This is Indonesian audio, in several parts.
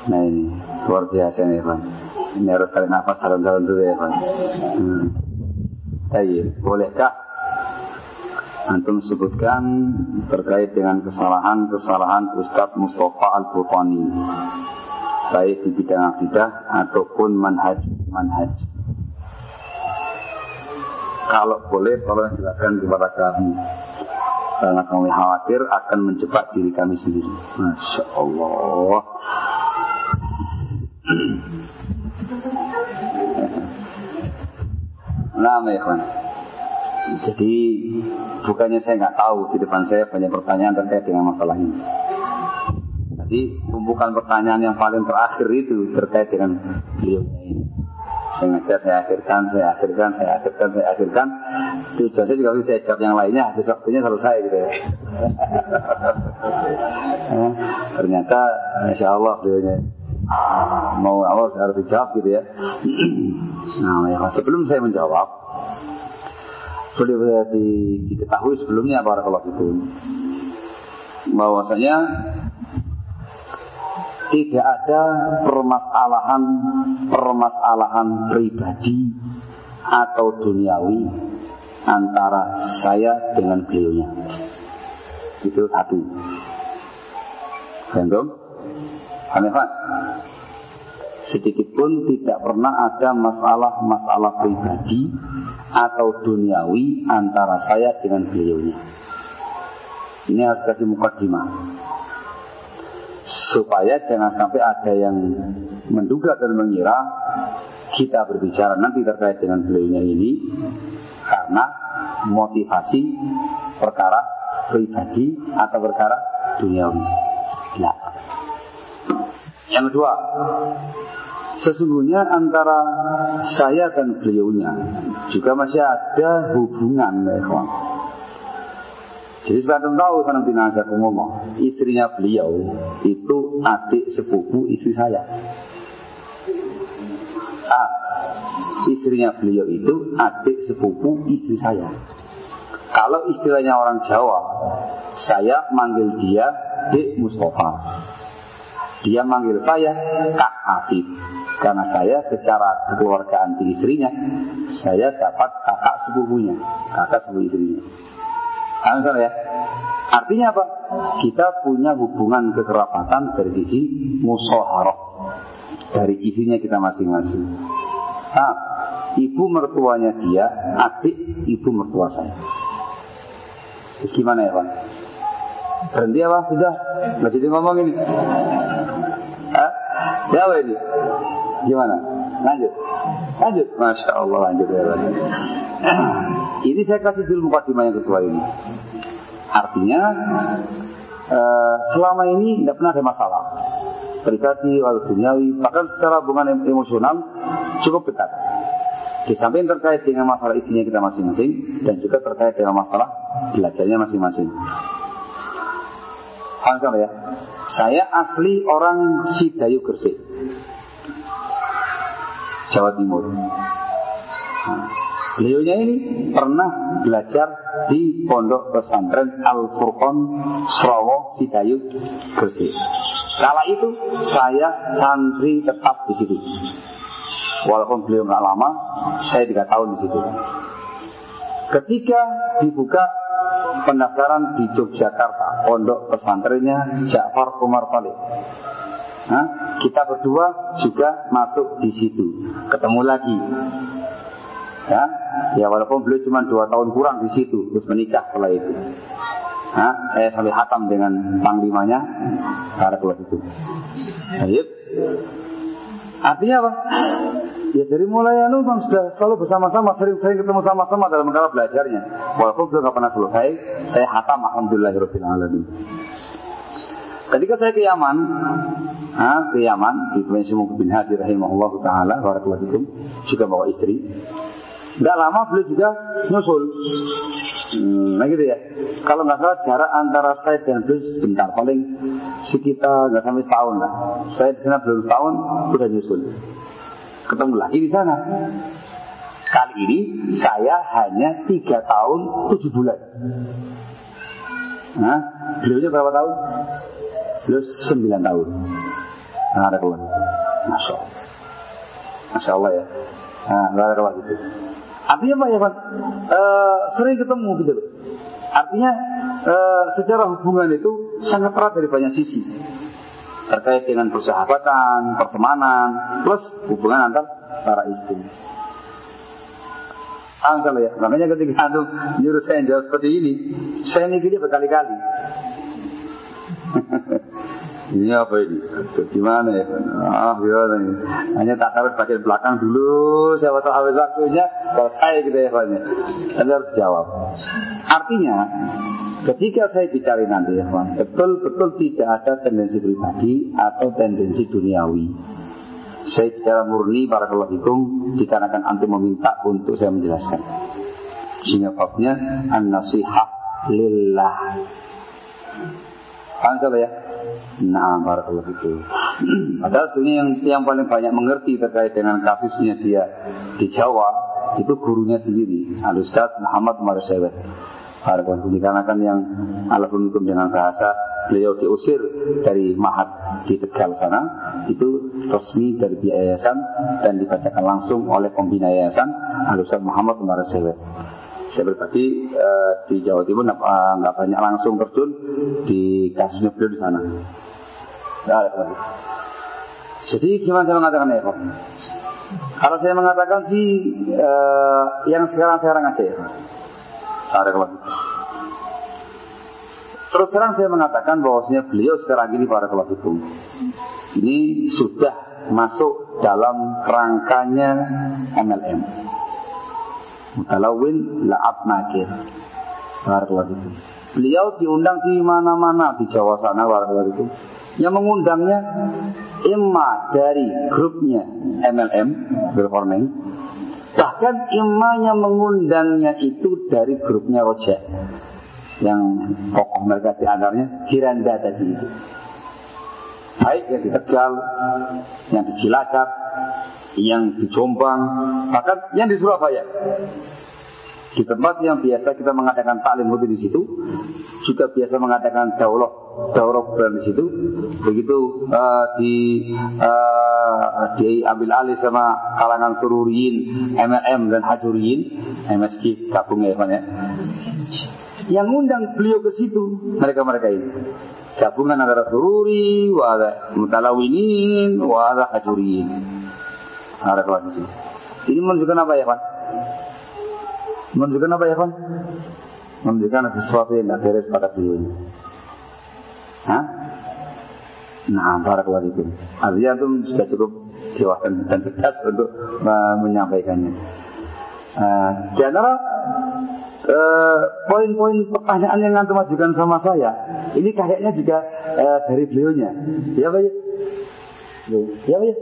Nah ini luar biasa nih Pak. Ini harus tarik nafas dalam-dalam dulu ya Pak. Baik, bolehkah antum sebutkan terkait dengan kesalahan-kesalahan Ustaz Mustafa Al-Butani, baik di bidang akidah ataupun manhaj. Kalau boleh, tolong jelaskan kepada kami, karena kami khawatir akan menjebak diri kami sendiri. Masya Allah. Nah, Mekhwan. Jadi bukannya saya nggak tahu, di depan saya banyak pertanyaan terkait dengan masalah ini. Jadi tumpukan pertanyaan yang paling terakhir itu terkait dengan beliau ini. Saya akhirkan. Tujuannya juga bisa saya jawab yang lainnya, habis waktunya selesai gitu ya. Ternyata, Masya Allah beliaunya mau awal harus dijawab gitu ya. Nah, sebelum saya menjawab, boleh diketahui sebelumnya barakallahu fikum, bahwasanya tidak ada permasalahan pribadi atau duniawi antara saya dengan beliaunya. Itu satu. Paham? Pak? Sedikit pun tidak pernah ada masalah pribadi atau duniawi antara saya dengan beliaunya. Ini harus kasih mukadimah, supaya jangan sampai ada yang menduga dan mengira kita berbicara nanti terkait dengan beliaunya ini karena motivasi perkara pribadi atau perkara duniawi. Nah, yang kedua, sesungguhnya antara saya dan beliaunya juga masih ada hubungan, kawan. Jadi sekarang tahu kan saya ngomong, istrinya beliau itu adik sepupu istri saya. Istrinya beliau itu adik sepupu istri saya. Kalau istilahnya orang Jawa, saya manggil dia Dek Mustafa, dia manggil saya Kak Afif, karena saya secara kekeluargaan di istrinya, saya dapat kakak sepupunya, kakak sepupu istrinya. Ya? Artinya apa? Kita punya hubungan kekerabatan dari sisi musaharah, dari istrinya kita masing-masing. Ibu mertuanya dia adik ibu mertua saya. Terus gimana ya Pak? Berhenti apa? Sudah? Nggak jadi ngomong ini. Ya apa ini? Gimana? Lanjut. Masya Allah, lanjut ya Pak. Ini saya kasih dulu mukadimah yang kedua ini. Artinya selama ini tidak pernah ada masalah pribadi atau duniawi, bahkan secara hubungan emosional cukup dekat. Di samping terkait dengan masalah istrinya kita masing-masing, dan juga terkait dengan masalah belajarnya masing-masing. Paham ya? Saya asli orang Sidayu Gresik, Jawa Timur. Beliaunya ini pernah belajar di pondok pesantren Al-Furqan Srawo Sidayu Gresik. Kala itu saya santri tetap di situ. Walaupun beliau nggak lama, saya 3 tahun di situ. Ketika dibuka pendaftaran di Yogyakarta, pondok pesantrennya Ja'far Umar Talib, kita berdua juga masuk di situ, ketemu lagi. Ya walaupun beliau cuma 2 tahun kurang di situ, terus menikah setelah itu. Saya sampai hatam dengan panglimanya pada kelas itu. Baik. Artinya apa? Ya dari mulai bang sudah selalu bersama-sama, sering-sering ketemu sama-sama dalam perkara belajarnya. Walaupun beliau nggak pernah selesai, saya hatam alhamdulillahirabbil alamin. Ketika saya ke Yaman, di Provinsi Mukmin bin Hadi rahimahullah taala, barakallahu fikum, juga bawa istri. Tidak lama beliau juga nyusul. Nah gitu ya. Kalau nggak salah jarak antara saya dan beliau sebentar, paling sekitar nggak sampai setahun lah. Saya di sana belum setahun sudah nyusul. Ketemu lagi di sana. Kali ini saya hanya 3 tahun 7 bulan. Beliaunya berapa tahun? Beliau 9 tahun. Barakallah. Masya Allah ya. Barakallah gitu. Artinya apa ya Pak? Sering ketemu gitu loh. Artinya secara hubungan itu sangat erat dari banyak sisi. Terkait dengan persahabatan, pertemanan, plus hubungan antar para istri. Angkat ya, makanya ketika antum nyuruh saya jawab seperti ini, saya mikirnya berkali-kali. Ini apa ini? Gimana ya? Gimana ini? Hanya tak tahu bagian belakang dulu, siapa tahu habis waktunya, selesai gitu ya Pak. Anda harus jawab. Artinya, ketika saya bicara nanti ya Pak, betul-betul tidak ada tendensi pribadi atau tendensi duniawi. Saya bicara murni barakallahu fikum dikarenakan antum meminta untuk saya menjelaskan. Sehingga babnya an-nasihah lillah. Paham ya? Nah, barakallahu fikum. Padahal sebenarnya yang paling banyak mengerti terkait dengan kasusnya dia di Jawa itu gurunya sendiri, Al-Ustaz Muhammad Umar Sewet. Barakallahu fikum, dikarenakan yang alhamdulillah dengan bahasa beliau diusir dari Mahat di Tegal sana, itu resmi dari yayasan dan dibacakan langsung oleh pembina yayasan Al-Ustaz Muhammad Umar Sewet. Saya berbagi di Jawa Timur nggak banyak langsung terjun di kasusnya beliau di sana. Jadi gimana saya mengatakan ya Pak? Kalau saya mengatakan sih yang sekarang aja ya Pak. Terus terang saya mengatakan bahwasanya beliau sekarang ini para hukum ini sudah masuk dalam rangkanya MLM. Mutalawin la'ab nakir. Barakallahu fikum. Beliau diundang di mana-mana di Jawa sana barakallahu fikum. Yang mengundangnya imma dari grupnya MLM berforming, bahkan imma yang mengundangnya itu dari grupnya Rojak. Yang tokoh mereka di antaranya Giranda tadi itu. Baik yang di Tegal, yang di Cilacap, yang di Jombang, bahkan yang di Surabaya. Di tempat yang biasa kita mengadakan taklim di situ, juga biasa mengadakan daurah di situ. Begitu diambil alih sama kalangan sururiyin, MLM dan hajuriyin, MSK gabung ya Pak ya. Yang ngundang beliau ke situ mereka ini. Gabungan antara sururi, wa ada mutalawinin, wa ada hajuriyin. Ada kelas ini. Ini menunjukkan apa ya Pak? Menunjukkan apa ya Pak? Menunjukkan sesuatu yang tidak beres pada beliau ini. Hah? Nah, barakallahu fikum. Artinya itu sudah cukup dewasa dan tegas untuk menyampaikannya. Di antara poin-poin pertanyaan yang antum ajukan sama saya, ini kayaknya juga dari beliaunya. Ya Pak ya? Ya Pak ya?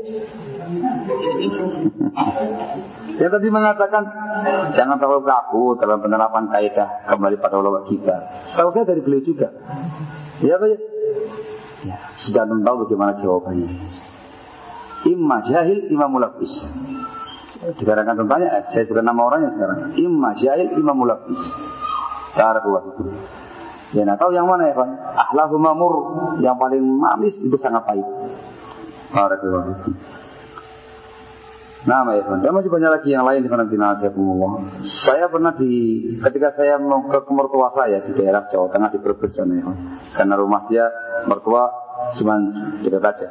Dia tadi mengatakan jangan terlalu kaku dalam penerapan kaidah kembali pada ulama kita. Tahu saya dari beliau juga. Ya Pak ya? Ya, sudah tahu bagaimana jawabannya. Imma jahil, imma mulabis. Dikarenakan tentanya, saya juga nama orangnya sekarang. Imma jahil, imma mulabis. Barakallahu fikum. Ya, nah tahu yang mana ya Pak? Ahlahu mamur, yang paling manis itu sangat pahit. Barakallahu fikum. Nah, ya Pak. Dan masih banyak lagi yang lain di mana dinasihatullah. Saya pernah ketika saya mau ke mertua saya di daerah Jawa Tengah di Brebes sana ya Pak. Karena rumah dia mertua cuma dekat aja.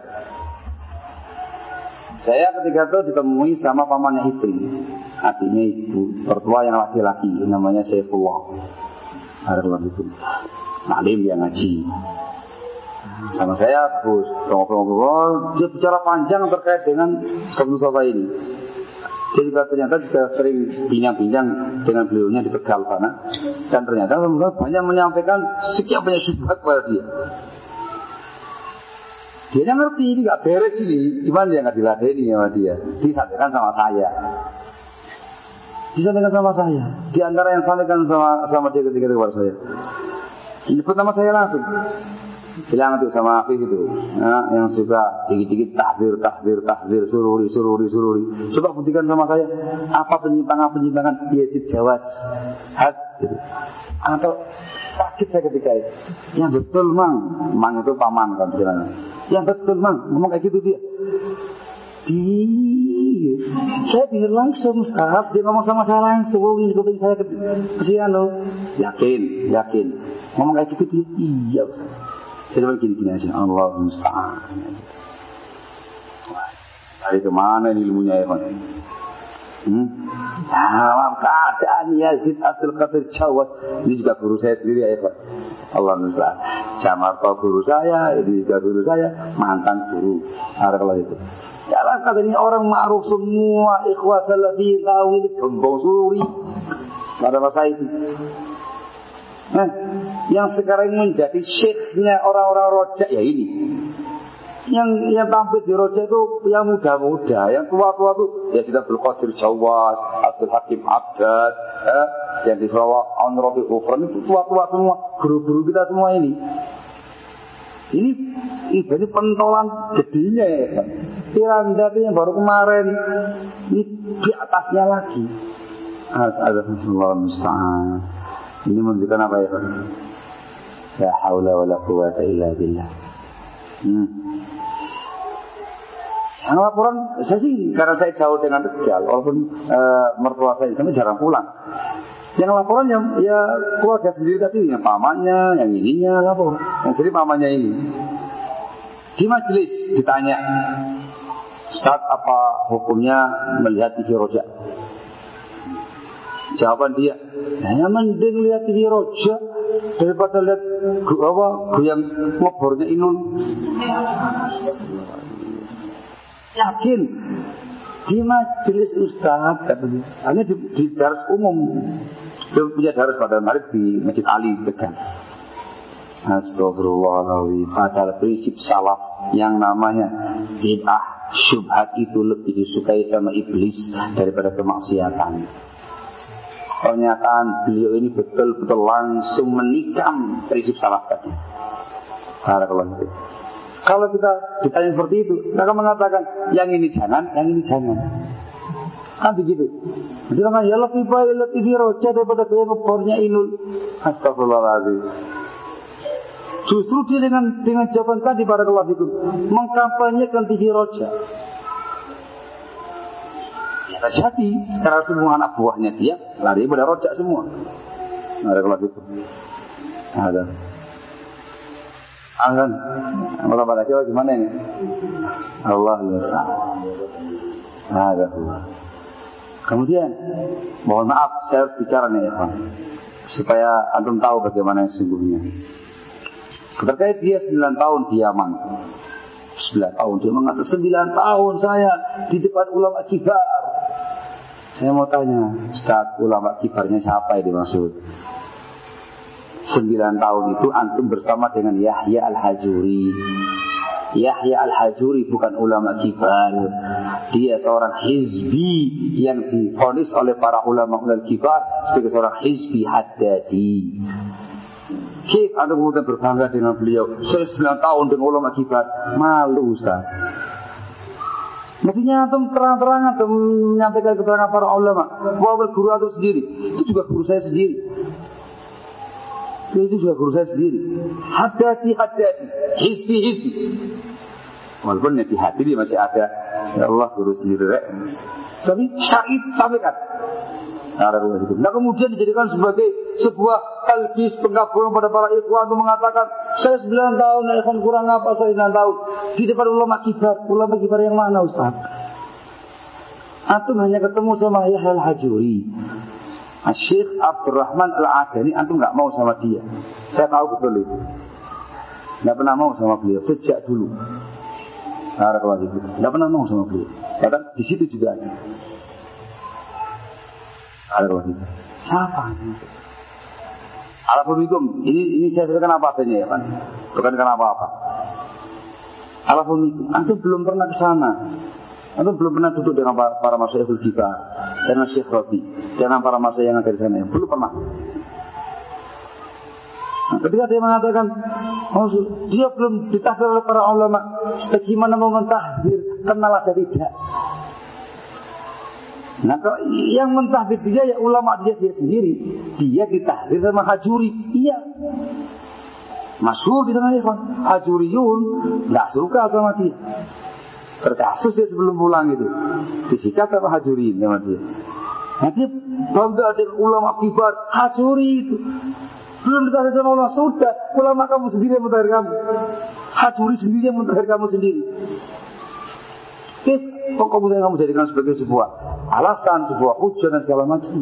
Saya ketika itu ditemui sama pamannya istri, artinya ibu, mertua yang laki-laki, namanya Saifullah. Barakallahu fikum. Maklim dia ngaji. Sama saya terus ngobrol-ngobrol, dia bicara panjang terkait dengan Mustafa ini. Dia juga ternyata sering bincang-bincang dengan beliaunya di Tegal sana, dan ternyata banyak menyampaikan sekian banyak syubhat kepada dia. Dia ngerti ini gak beres ini, cuman dia gak diladeni sama dia. Disampaikan sama saya. Disampaikan sama saya. Di antara yang sampaikan sama dia ketika kepada saya, nyebut nama saya langsung. Bilang itu sama Afif itu, yang suka dikit-dikit tahdir, sururi. Coba buktikan sama saya, apa penyimpangan Yazid Jawas, gitu. Atau kaget saya ketika itu. Yang betul mang itu paman kan sebenarnya. Yang betul mang ngomong kayak gitu dia. Saya dengar langsung Ustaz, dia ngomong sama saya langsung, ini kuping saya kesian loh. Yakin. Ngomong kayak gitu dia. Iya Ustaz. Saya cuma gini aja. Allah musta'an. Dari kemana ini ilmunya ya Pak? Dalam keadaan Yazid Abdul Qadir Jawad. Ini juga guru saya sendiri ya Pak. Allah musta'an. Jamarto guru saya, ini juga guru saya, mantan guru. Kalau itu. Ya lah katanya orang ma'ruf semua, ikhwah salafi tahu ini gembong suri pada masa itu. Nah, yang sekarang menjadi syekhnya orang-orang rojak ya ini. Yang tampil di rojak itu yang muda-muda, yang tua-tua itu ya sudah Abdul Qadir Jawad, Abdul Hakim Abdad, yang di Sarawak Rafi Ufran itu tua-tua semua, guru-guru kita semua ini. Ini pentolan gedenya ya Pak. Tiranda yang baru kemarin ini di atasnya lagi. Alhamdulillah musta'an. Ini menunjukkan apa ya Pak? La haula wa la quwata illa billah. Yang laporan saya sih karena saya jauh dengan Tegal, walaupun mertua saya kami jarang pulang. Yang laporan ya keluarga sendiri tadi, yang pamannya, yang ininya lapor. Yang jadi pamannya ini. Di majelis ditanya, Ustaz apa hukumnya melihat TV rojak? Jawaban dia, ya mending lihat TV rojak daripada lihat goyang ngobornya Inul. Yakin di majelis Ustaz katanya, hanya di daras umum. Dia punya daras pada hari di Masjid Ali Tegal. Astagfirullahaladzim. Padahal prinsip salaf yang namanya bid'ah syubhat itu lebih disukai sama iblis daripada kemaksiatan. Pernyataan beliau ini betul-betul langsung menikam prinsip salaf tadi. Kalau kita ditanya seperti itu, mereka mengatakan yang ini jangan, yang ini jangan. Kan begitu. Jadi kan ya lebih baik lebih roja daripada gaya ngebornya Inul. Astagfirullahaladzim. Justru dia dengan jawaban tadi pada kelas itu mengkampanyekan TV roja. Ya jadi sekarang semua anak buahnya dia lari pada roja semua. Ada kelas itu. Ada. Akan, kalau pada Jawa gimana ini? Allah Musa. Ada. Kemudian, mohon maaf saya bicara nih ya Pak, supaya antum tahu bagaimana yang sesungguhnya. Terkait dia 9 tahun di Yaman. 9 tahun dia mengatakan 9 tahun saya di depan ulama kibar. Saya mau tanya, Ustaz, ulama kibarnya siapa yang dimaksud? 9 tahun itu antum bersama dengan Yahya Al-Hajuri. Yahya Al-Hajuri bukan ulama kibar. Dia seorang hizbi yang divonis oleh para ulama kibar sebagai seorang hizbi haddadi. Kif antum kemudian berbangga dengan beliau? 9 tahun dengan ulama kibar. Malu Ustaz. Mestinya antum terang-terangan atau menyampaikan keterangan para ulama. Walaupun guru antum sendiri, itu juga guru saya sendiri. Itu juga guru saya sendiri. Hadati, hizbi. Walaupun di hati dia masih ada. Ya Allah, guru sendiri. Tapi syahid sampaikan. Nah kemudian dijadikan sebagai sebuah talbis penggabungan pada para ikhwan untuk mengatakan saya 9 tahun, ikhwan kurang apa saya 9 tahun di depan ulama kibar yang mana Ustaz? Antum hanya ketemu sama Yahya Al-Hajuri, Syekh Abdurrahman Al-Adani, antum nggak mau sama dia. Saya tahu betul itu. Nggak pernah mau sama beliau sejak dulu. Nggak pernah mau sama beliau. Bahkan di situ juga ada. Siapa? Alhamdulillah. Ini saya ceritakan apa adanya ya kan? Bukan karena apa-apa. Alhamdulillah. Antum belum pernah ke sana. Antum belum pernah duduk dengan para masyaikhul kibar, dengan Syekh Rabi, dengan para masyayikh yang ada di sana. Belum pernah. Nah, ketika dia mengatakan, dia belum ditahdir oleh para ulama, bagaimana mau mentahdir? Kenal aja tidak. Nah, yang mentahdir dia ya ulama dia sendiri. Dia ditahdir sama Hajuri. Iya. Masyhur di tanah Iran. Hajuriyun nggak suka sama dia. Berkasus dia sebelum pulang itu. Disikat sama Hajuri sama dia. Nanti bangga ada ulama kibar Hajuri itu. Belum ditahdir sama ulama, sudah. Ulama kamu sendiri yang mentahdir kamu. Hajuri sendiri yang mentahdir kamu sendiri. Kok kemudian kamu jadikan sebagai sebuah alasan, sebuah hujah dan segala macam.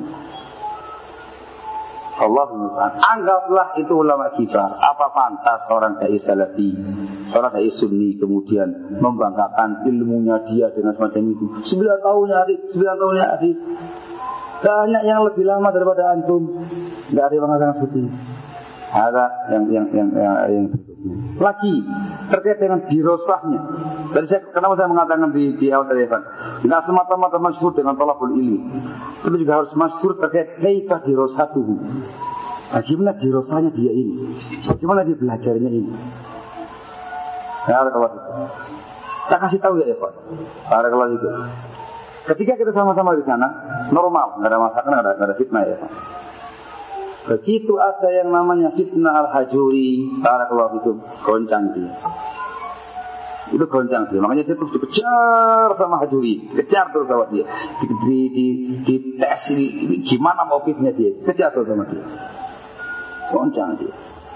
Allah SWT, anggaplah itu ulama kibar. Apa pantas seorang dai salafi, seorang dai sunni kemudian membanggakan ilmunya dia dengan semacam itu? 9 tahunnya adik. Banyak yang lebih lama daripada antum. Tidak ada yang mengatakan seperti itu. Ada yang berikutnya. Lagi terkait dengan dirosahnya. Kenapa saya mengatakan di awal tadi, tidak semata-mata masyhur dengan thalabul ilmi, tapi juga harus masyhur terkait kaifa dirosatuhu. Bagaimana dirosahnya dia ini? Bagaimana dia belajarnya ini? Barakallahu fikum. Kita kasih tahu ya, Pak. Barakallahu fikum. Ketika kita sama-sama di sana, normal, nggak ada masalah, nggak ada fitnah ya, Pak. Begitu ada yang namanya fitnah al-Hajuri, barakallahu fikum, goncang dia. Itu goncang dia, makanya dia terus dikejar sama Hajuri, kejar terus sama dia, di tes gimana motifnya dia, kejar terus sama dia, goncang dia.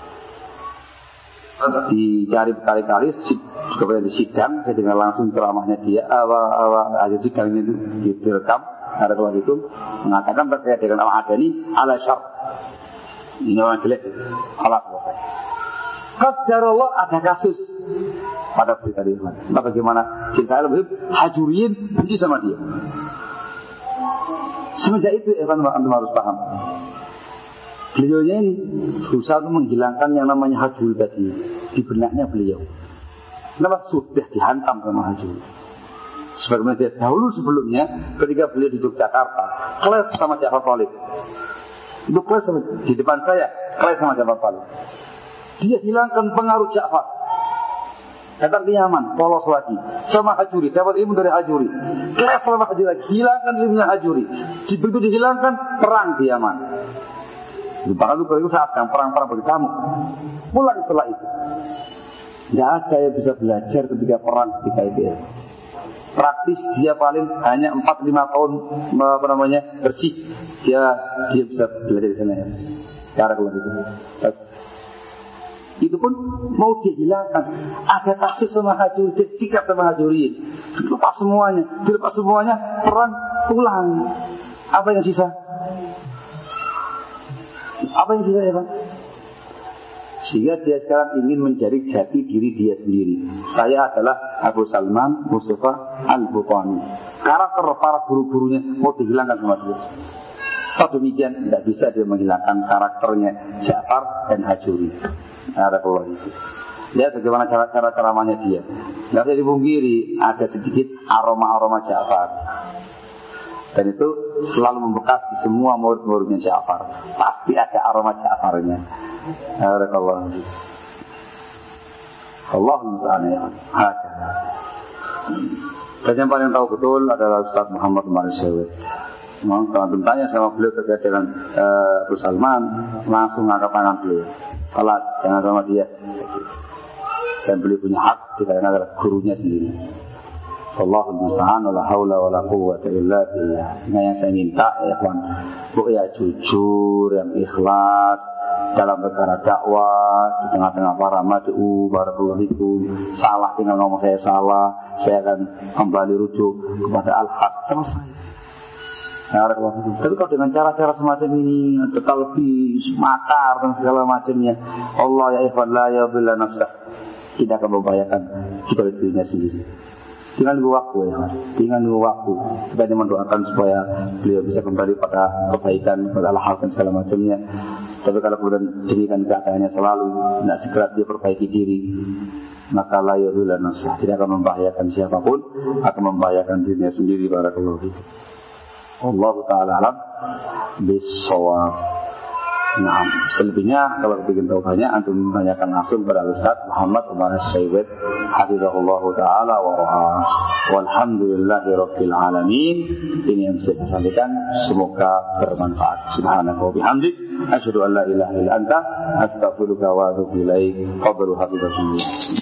Dicari berkali-kali, kepada di sidang, saya dengar langsung ceramahnya dia, awal aja sidang itu direkam, barakallahu fikum, mengatakan terkait dengan al-adani ala syarr. Ini orang jelek, alat selesai. Qadarullah ada kasus pada berita di Iman. Nah, bagaimana cinta lebih Hajuriin benci sama dia. Semenjak itu antum harus paham. Beliaunya ini berusaha untuk menghilangkan yang namanya Hajuri tadi di benaknya beliau. Kenapa? Sudah dihantam sama Hajuri. Sebagaimana dia dahulu sebelumnya ketika beliau di Yogyakarta, kelas sama Ja'far Thalib. Itu kelas di depan saya, kelas sama Ja'far Thalib. Dia hilangkan pengaruh Ja'far. Datang ke Yaman, polos lagi sama Hajuri, dapat ilmu dari Hajuri. Kelas sama Hajuri lagi, hilangkan ilmunya Hajuri. Begitu dihilangkan, perang di Yaman. Bahkan itu saat perang-perang bagi kamu. Pulang setelah itu, tidak ada yang bisa belajar ketika perang ketika itu. Praktis dia paling hanya 4-5 tahun bersih. Dia bisa belajar di sana ya. Cara keluar itu. Itu pun mau dihilangkan. Ada kasus sama Hajuri, dia sikap sama Hajuri. Dilepas semuanya, perang pulang. Apa yang sisa? Ya Pak? Sehingga dia sekarang ingin mencari jati diri dia sendiri. Saya adalah Abu Salman Mustafa Al-Bukhari. Karakter para guru-gurunya mau dihilangkan sama dia. Kalau demikian tidak bisa dia menghilangkan karakternya Ja'far dan Hajuri. Ada keluar itu. Lihat bagaimana cara ceramahnya dia. Tidak bisa dipungkiri ada sedikit aroma Ja'far. Dan itu selalu membekas di semua murid-muridnya Ja'far. Pasti ada aroma Ja'farnya. Barakallahu fiik. Allahumma shalli ala. Dan yang paling tahu betul adalah Ustaz Muhammad Marsyawi. Kalau tanya sama beliau terkait dengan Abu Salman, langsung angkat tangan beliau. Kelas, jangan sama dia. Dan beliau punya hak dikarenakan adalah gurunya sendiri. Allahumma musta'an wala haula wala quwwata illa billah. Nah, yang saya minta ya kawan, ya jujur, yang ikhlas dalam perkara dakwah di tengah-tengah para mad'u, barakallahu fikum. Salah tinggal ngomong saya salah, saya akan kembali rujuk kepada al-haq. Selesai. Tapi kalau dengan cara-cara semacam ini, tetap lebih makar dan segala macamnya, Allah ya ikhwan la yadhilla nafsah, tidak akan membahayakan kita dirinya sendiri. Tinggal nunggu waktu ya, tinggal nunggu waktu. Kita hanya mendoakan supaya beliau bisa kembali pada kebaikan, pada al-haq dan segala macamnya. Tapi kalau kemudian demikian keadaannya selalu tidak segera dia perbaiki diri, maka la yadhilla nafsah, tidak akan membahayakan siapapun, akan membahayakan dirinya sendiri. Barakallahu fiik. Allah Ta'ala alam bisawab. Nah, selebihnya kalau ingin tahu banyak, antum tanyakan langsung kepada Ustaz Muhammad Umar Sayyid hafizahullah taala wa ra'ah. Walhamdulillahirabbil alamin. Ini yang bisa saya sampaikan, semoga bermanfaat. Subhanaka wa bihamdik, asyhadu an la ilaha illa anta, astaghfiruka wa atubu ilaik. Qablu hafizahullah.